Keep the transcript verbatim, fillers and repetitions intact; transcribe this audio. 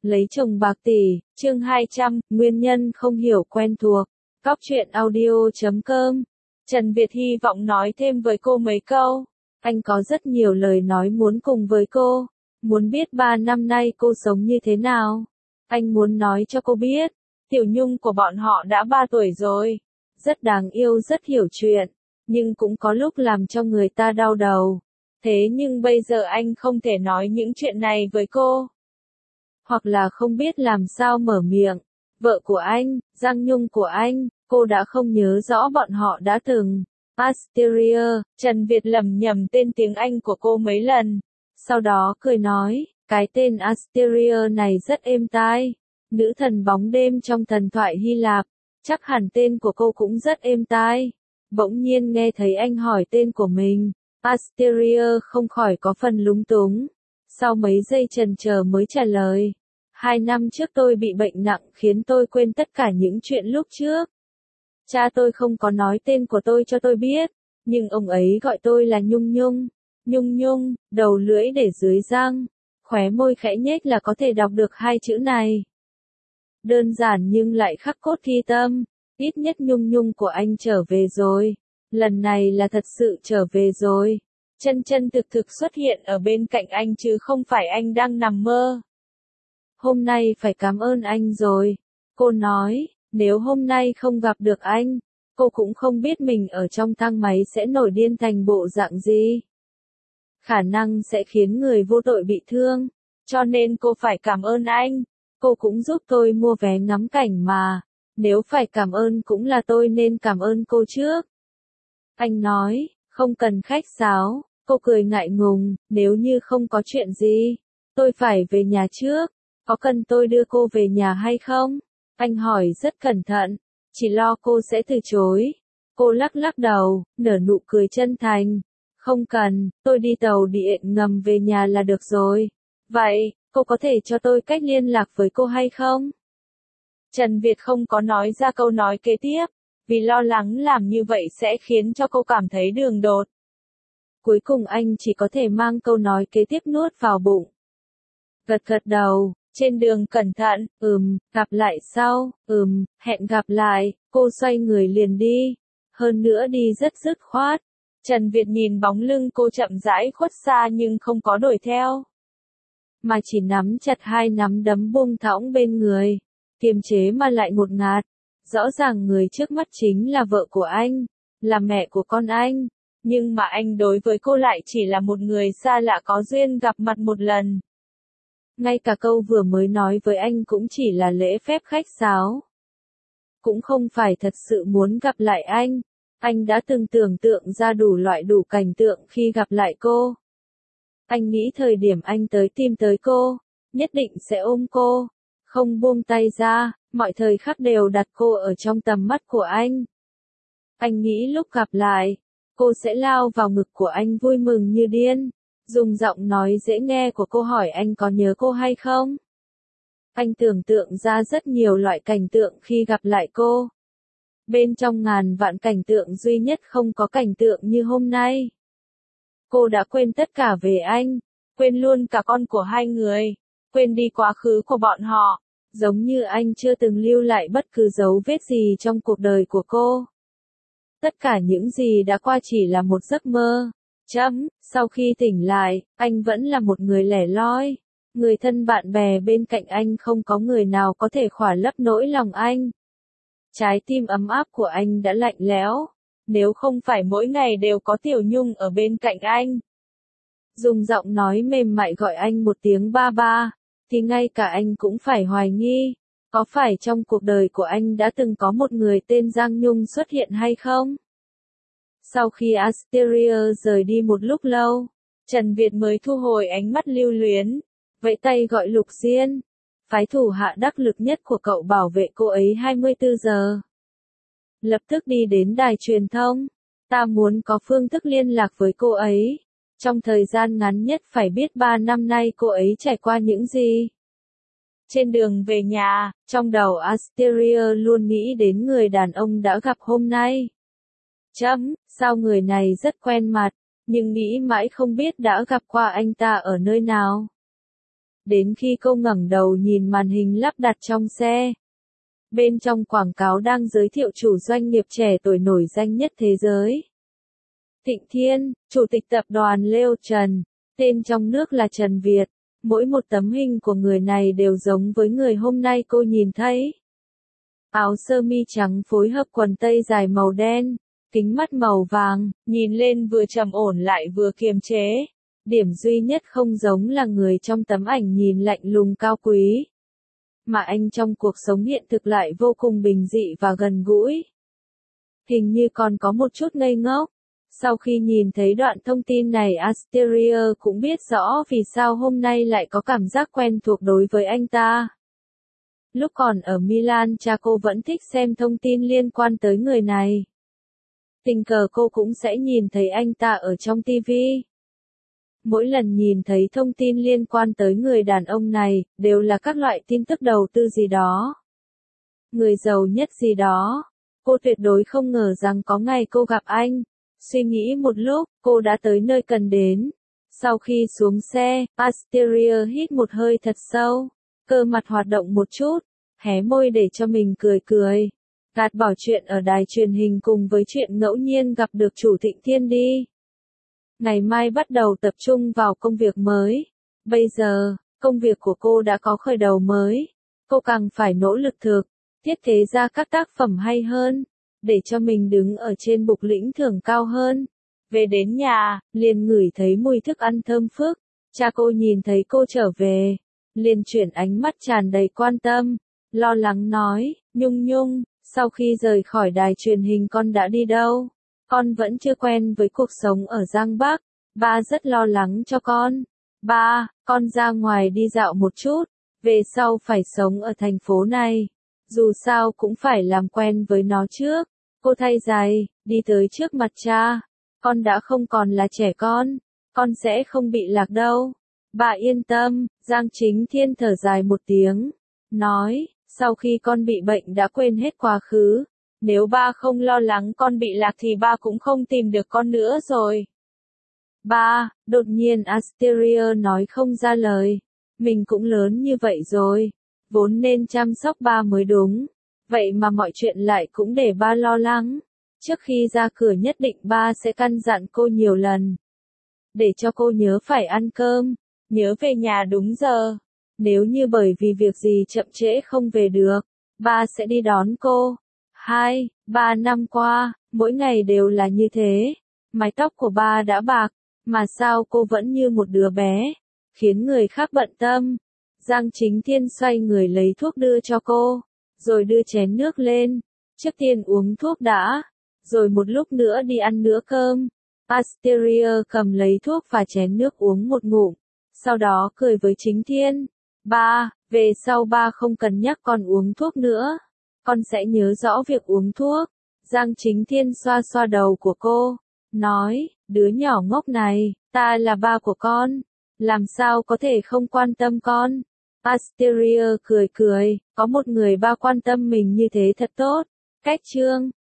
Lấy chồng bạc tỷ, chương hai trăm, nguyên nhân không hiểu quen thuộc. Góc truyện audio chấm com. Trần Việt hy vọng nói thêm với cô mấy câu. Anh có rất nhiều lời nói muốn cùng với cô. Muốn biết ba năm nay cô sống như thế nào. Anh muốn nói cho cô biết. Tiểu Nhung của bọn họ đã ba tuổi rồi. Rất đáng yêu, rất hiểu chuyện. Nhưng cũng có lúc làm cho người ta đau đầu. Thế nhưng bây giờ anh không thể nói những chuyện này với cô. Hoặc là không biết làm sao mở miệng. Vợ của anh, Giang Nhung của anh, cô đã không nhớ rõ bọn họ đã từng. Asteria, Trần Việt lẩm nhẩm tên tiếng Anh của cô mấy lần. Sau đó cười nói, cái tên Asteria này rất êm tai. Nữ thần bóng đêm trong thần thoại Hy Lạp. Chắc hẳn tên của cô cũng rất êm tai. Bỗng nhiên nghe thấy anh hỏi tên của mình. Asteria không khỏi có phần lúng túng. Sau mấy giây chần chờ mới trả lời. Hai năm trước tôi bị bệnh nặng khiến tôi quên tất cả những chuyện lúc trước. Cha tôi không có nói tên của tôi cho tôi biết, nhưng ông ấy gọi tôi là Nhung Nhung. Nhung Nhung, đầu lưỡi để dưới răng, khóe môi khẽ nhếch là có thể đọc được hai chữ này. Đơn giản nhưng lại khắc cốt ghi tâm, ít nhất Nhung Nhung của anh trở về rồi. Lần này là thật sự trở về rồi. Chân chân thực thực xuất hiện ở bên cạnh anh chứ không phải anh đang nằm mơ. Hôm nay phải cảm ơn anh rồi. Cô nói, nếu hôm nay không gặp được anh, cô cũng không biết mình ở trong thang máy sẽ nổi điên thành bộ dạng gì. Khả năng sẽ khiến người vô tội bị thương. Cho nên cô phải cảm ơn anh. Cô cũng giúp tôi mua vé ngắm cảnh mà. Nếu phải cảm ơn cũng là tôi nên cảm ơn cô trước. Anh nói, không cần khách sáo. Cô cười ngại ngùng, nếu như không có chuyện gì, tôi phải về nhà trước. Có cần tôi đưa cô về nhà hay không? Anh hỏi rất cẩn thận, chỉ lo cô sẽ từ chối. Cô lắc lắc đầu, nở nụ cười chân thành. Không cần, tôi đi tàu điện ngầm về nhà là được rồi. Vậy, cô có thể cho tôi cách liên lạc với cô hay không? Trần Việt không có nói ra câu nói kế tiếp, vì lo lắng làm như vậy sẽ khiến cho cô cảm thấy đường đột. Cuối cùng anh chỉ có thể mang câu nói kế tiếp nuốt vào bụng. Gật gật đầu, trên đường cẩn thận, ừm, gặp lại sau, ừm, hẹn gặp lại, cô xoay người liền đi. Hơn nữa đi rất dứt khoát. Trần Việt nhìn bóng lưng cô chậm rãi khuất xa nhưng không có đuổi theo. Mà chỉ nắm chặt hai nắm đấm buông thõng bên người. Kiềm chế mà lại ngột ngạt. Rõ ràng người trước mắt chính là vợ của anh, là mẹ của con anh. Nhưng mà anh đối với cô lại chỉ là một người xa lạ có duyên gặp mặt một lần. Ngay cả câu vừa mới nói với anh cũng chỉ là lễ phép khách sáo. Cũng không phải thật sự muốn gặp lại anh. Anh đã từng tưởng tượng ra đủ loại đủ cảnh tượng khi gặp lại cô. Anh nghĩ thời điểm anh tới tìm tới cô, nhất định sẽ ôm cô, không buông tay ra, mọi thời khắc đều đặt cô ở trong tầm mắt của anh. Anh nghĩ lúc gặp lại, cô sẽ lao vào ngực của anh vui mừng như điên, dùng giọng nói dễ nghe của cô hỏi anh có nhớ cô hay không. Anh tưởng tượng ra rất nhiều loại cảnh tượng khi gặp lại cô. Bên trong ngàn vạn cảnh tượng duy nhất không có cảnh tượng như hôm nay. Cô đã quên tất cả về anh, quên luôn cả con của hai người, quên đi quá khứ của bọn họ, giống như anh chưa từng lưu lại bất cứ dấu vết gì trong cuộc đời của cô. Tất cả những gì đã qua chỉ là một giấc mơ. Chấm, sau khi tỉnh lại, anh vẫn là một người lẻ loi. Người thân bạn bè bên cạnh anh không có người nào có thể khỏa lấp nỗi lòng anh. Trái tim ấm áp của anh đã lạnh lẽo. Nếu không phải mỗi ngày đều có Tiểu Nhung ở bên cạnh anh. Dùng giọng nói mềm mại gọi anh một tiếng ba ba, thì ngay cả anh cũng phải hoài nghi. Có phải trong cuộc đời của anh đã từng có một người tên Giang Nhung xuất hiện hay không? Sau khi Asteria rời đi một lúc lâu, Trần Việt mới thu hồi ánh mắt lưu luyến, vẫy tay gọi Lục Diên, phái thủ hạ đắc lực nhất của cậu bảo vệ cô ấy hai mươi tư giờ. Lập tức đi đến đài truyền thông, ta muốn có phương thức liên lạc với cô ấy, trong thời gian ngắn nhất phải biết ba năm nay cô ấy trải qua những gì. Trên đường về nhà, trong đầu Asteria luôn nghĩ đến người đàn ông đã gặp hôm nay. Chấm, sao người này rất quen mặt, nhưng nghĩ mãi không biết đã gặp qua anh ta ở nơi nào. Đến khi cô ngẩng đầu nhìn màn hình lắp đặt trong xe. Bên trong quảng cáo đang giới thiệu chủ doanh nghiệp trẻ tuổi nổi danh nhất thế giới. Thịnh Thiên, Chủ tịch tập đoàn Lêu Trần, tên trong nước là Trần Việt. Mỗi một tấm hình của người này đều giống với người hôm nay cô nhìn thấy. Áo sơ mi trắng phối hợp quần tây dài màu đen, kính mắt màu vàng, nhìn lên vừa trầm ổn lại vừa kiềm chế. Điểm duy nhất không giống là người trong tấm ảnh nhìn lạnh lùng cao quý. Mà anh trong cuộc sống hiện thực lại vô cùng bình dị và gần gũi. Hình như còn có một chút ngây ngốc. Sau khi nhìn thấy đoạn thông tin này, Asteria cũng biết rõ vì sao hôm nay lại có cảm giác quen thuộc đối với anh ta. Lúc còn ở Milan, cha cô vẫn thích xem thông tin liên quan tới người này. Tình cờ cô cũng sẽ nhìn thấy anh ta ở trong ti vi. Mỗi lần nhìn thấy thông tin liên quan tới người đàn ông này, đều là các loại tin tức đầu tư gì đó. Người giàu nhất gì đó. Cô tuyệt đối không ngờ rằng có ngày cô gặp anh. Suy nghĩ một lúc, cô đã tới nơi cần đến. Sau khi xuống xe, Asteria hít một hơi thật sâu. Cơ mặt hoạt động một chút, hé môi để cho mình cười cười. Gạt bỏ chuyện ở đài truyền hình cùng với chuyện ngẫu nhiên gặp được chủ Thịnh Thiên đi. Ngày mai bắt đầu tập trung vào công việc mới. Bây giờ, công việc của cô đã có khởi đầu mới. Cô càng phải nỗ lực thực, thiết kế ra các tác phẩm hay hơn, để cho mình đứng ở trên bục lĩnh thưởng cao hơn. Về đến nhà, liền ngửi thấy mùi thức ăn thơm phức. Cha cô nhìn thấy cô trở về, liền chuyển ánh mắt tràn đầy quan tâm, lo lắng nói, Nhung Nhung, sau khi rời khỏi đài truyền hình con đã đi đâu? Con vẫn chưa quen với cuộc sống ở Giang Bắc, ba rất lo lắng cho con. Ba, con ra ngoài đi dạo một chút, về sau phải sống ở thành phố này. Dù sao cũng phải làm quen với nó trước. Cô thay giày, đi tới trước mặt cha. Con đã không còn là trẻ con, con sẽ không bị lạc đâu. Bà yên tâm, Giang Chính Thiên thở dài một tiếng, nói, sau khi con bị bệnh đã quên hết quá khứ. Nếu ba không lo lắng con bị lạc thì ba cũng không tìm được con nữa rồi. Ba, đột nhiên Asteria nói không ra lời. Mình cũng lớn như vậy rồi, vốn nên chăm sóc ba mới đúng. Vậy mà mọi chuyện lại cũng để ba lo lắng. Trước khi ra cửa nhất định ba sẽ căn dặn cô nhiều lần. Để cho cô nhớ phải ăn cơm, nhớ về nhà đúng giờ. Nếu như bởi vì việc gì chậm trễ không về được, ba sẽ đi đón cô. Hai, ba năm qua, mỗi ngày đều là như thế. Mái tóc của ba đã bạc, mà sao cô vẫn như một đứa bé, khiến người khác bận tâm. Giang Chính Thiên xoay người lấy thuốc đưa cho cô, rồi đưa chén nước lên. Trước tiên uống thuốc đã, rồi một lúc nữa đi ăn nữa cơm. Asteria cầm lấy thuốc và chén nước uống một ngụm, sau đó cười với Chính Thiên. Ba, về sau ba không cần nhắc con uống thuốc nữa. Con sẽ nhớ rõ việc uống thuốc. Giang Chính Thiên xoa xoa đầu của cô, nói, đứa nhỏ ngốc này, ta là ba của con, làm sao có thể không quan tâm con. Asteria cười cười, có một người ba quan tâm mình như thế thật tốt. Cách chương